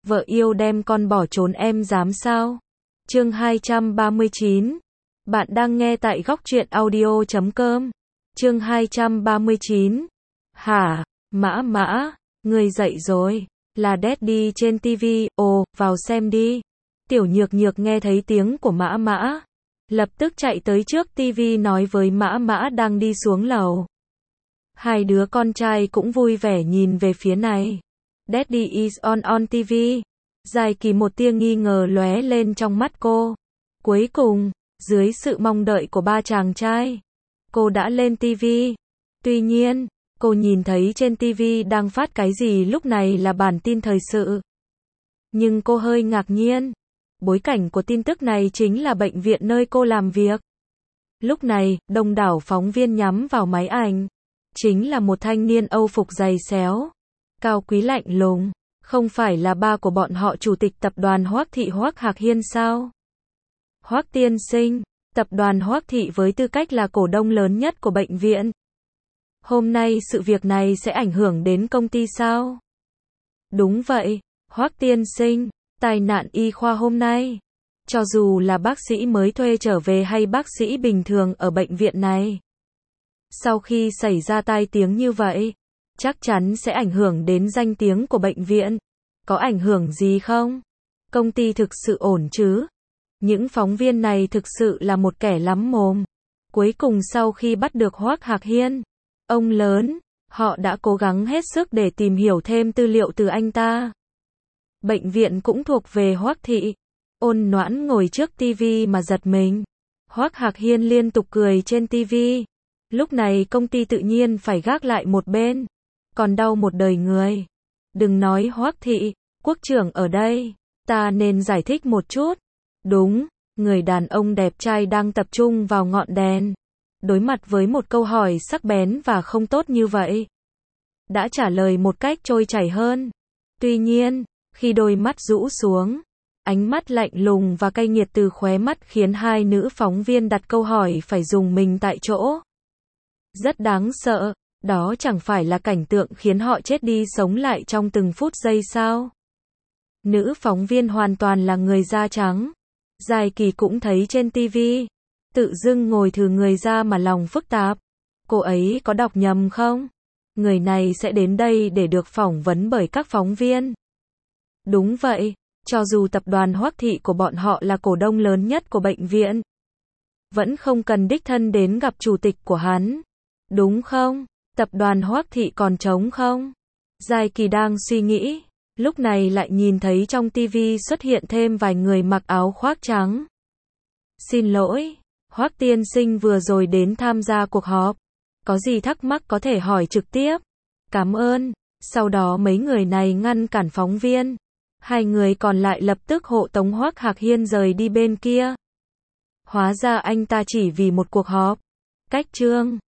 vợ yêu đem con bỏ trốn em dám sao? Chương 239. Bạn đang nghe tại góc truyện audio.com. Chương 239. Hả, Mã, người dậy rồi, là Daddy trên TV, ồ, vào xem đi. Tiểu Nhược Nhược nghe thấy tiếng của Mã, lập tức chạy tới trước TV nói với Mã đang đi xuống lầu. Hai đứa con trai cũng vui vẻ nhìn về phía này. Daddy is on TV. Dài Kỳ một tia nghi ngờ lóe lên trong mắt cô. Cuối cùng, dưới sự mong đợi của ba chàng trai, cô đã lên TV. Tuy nhiên, cô nhìn thấy trên TV đang phát cái gì lúc này là bản tin thời sự. Nhưng cô hơi ngạc nhiên. Bối cảnh của tin tức này chính là bệnh viện nơi cô làm việc. Lúc này, đông đảo phóng viên nhắm vào máy ảnh. Chính là một thanh niên Âu phục giày xéo, cao quý lạnh lùng. Không phải là ba của bọn họ chủ tịch tập đoàn Hoắc Thị Hoắc Hạc Hiên sao? Hoắc tiên sinh, tập đoàn Hoắc Thị với tư cách là cổ đông lớn nhất của bệnh viện. Hôm nay sự việc này sẽ ảnh hưởng đến công ty sao? Đúng vậy, Hoắc tiên sinh, tai nạn y khoa hôm nay. Cho dù là bác sĩ mới thuê trở về hay bác sĩ bình thường ở bệnh viện này, sau khi xảy ra tai tiếng như vậy, chắc chắn sẽ ảnh hưởng đến danh tiếng của bệnh viện. Có ảnh hưởng gì không? Công ty thực sự ổn chứ? Những phóng viên này thực sự là một kẻ lắm mồm. Cuối cùng sau khi bắt được Hoắc Hạc Hiên, ông lớn, họ đã cố gắng hết sức để tìm hiểu thêm tư liệu từ anh ta. Bệnh viện cũng thuộc về Hoắc Thị. Ôn Noãn ngồi trước TV mà giật mình. Hoắc Hạc Hiên liên tục cười trên TV. Lúc này công ty tự nhiên phải gác lại một bên. Còn đau một đời người. Đừng nói Hoắc Thị, quốc trưởng ở đây. Ta nên giải thích một chút. Đúng, người đàn ông đẹp trai đang tập trung vào ngọn đèn. Đối mặt với một câu hỏi sắc bén và không tốt như vậy, đã trả lời một cách trôi chảy hơn. Tuy nhiên, khi đôi mắt rũ xuống, ánh mắt lạnh lùng và cay nghiệt từ khóe mắt khiến hai nữ phóng viên đặt câu hỏi phải dùng mình tại chỗ. Rất đáng sợ, đó chẳng phải là cảnh tượng khiến họ chết đi sống lại trong từng phút giây sao? Nữ phóng viên hoàn toàn là người da trắng. Dài Kỳ cũng thấy trên TV, tự dưng ngồi thừ người ra mà lòng phức tạp. Cô ấy có đọc nhầm không? Người này sẽ đến đây để được phỏng vấn bởi các phóng viên. Đúng vậy, cho dù tập đoàn Hoắc Thị của bọn họ là cổ đông lớn nhất của bệnh viện, vẫn không cần đích thân đến gặp chủ tịch của hắn. Đúng không? Tập đoàn Hoắc Thị còn trống không? Dài Kỳ đang suy nghĩ, lúc này lại nhìn thấy trong TV xuất hiện thêm vài người mặc áo khoác trắng. Xin lỗi, Hoắc tiên sinh vừa rồi đến tham gia cuộc họp. Có gì thắc mắc có thể hỏi trực tiếp. Cảm ơn. Sau đó mấy người này ngăn cản phóng viên. Hai người còn lại lập tức hộ tống Hoắc Hạc Hiên rời đi bên kia. Hóa ra anh ta chỉ vì một cuộc họp. Cách chương